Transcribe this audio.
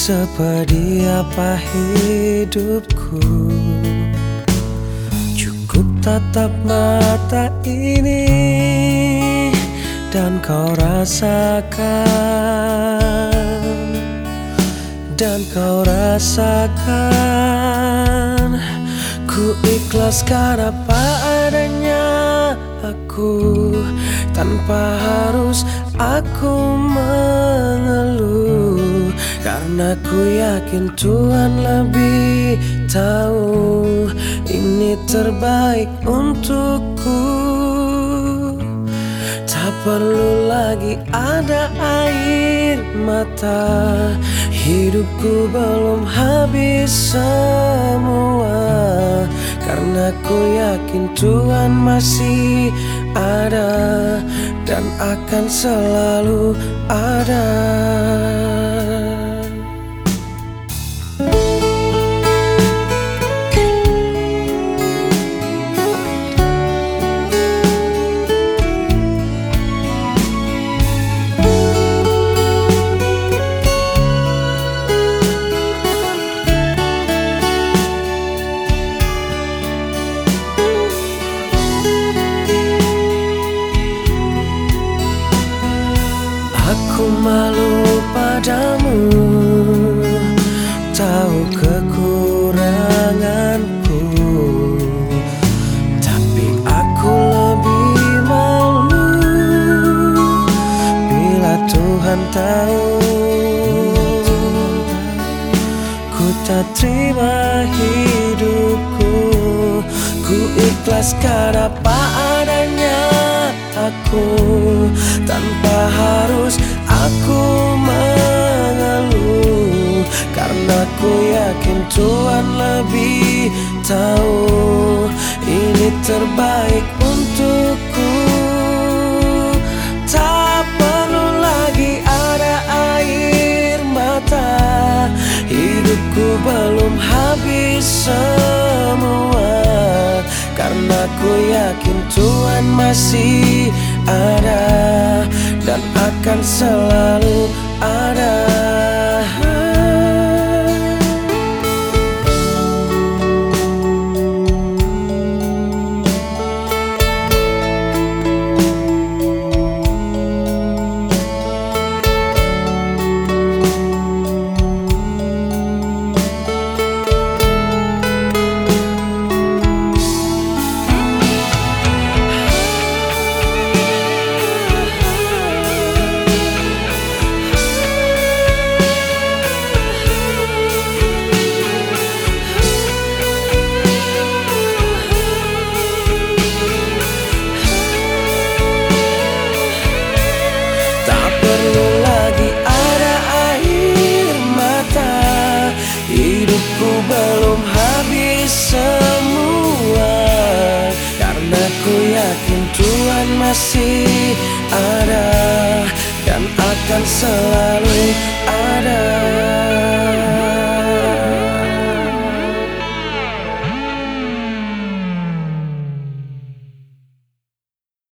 Sepedih apa hidupku, cukup tatap mata ini dan kau rasakan, ku ikhlaskan apa adanya aku, tanpa harus aku mengeluh, karena ku yakin Tuhan lebih tahu ini terbaik untukku. Tak perlu lagi ada air mata, hidupku belum habis semua, karena ku yakin Tuhan masih ada dan akan selalu ada. Aku malu padamu, tahu kekuranganku, tapi aku lebih malu bila Tuhan tahu. Ku tak terima hidupku, ku ikhlaskan apa adanya aku, tanpa harus aku mengeluh, karena ku yakin Tuhan lebih tahu ini terbaik untukku. Tak perlu lagi ada air mata, hidupku belum habis semua, karena ku yakin Tuhan masih ada dan akan selalu ada. Hidupku belum habis semua, karena ku yakin Tuhan masih ada dan akan selalu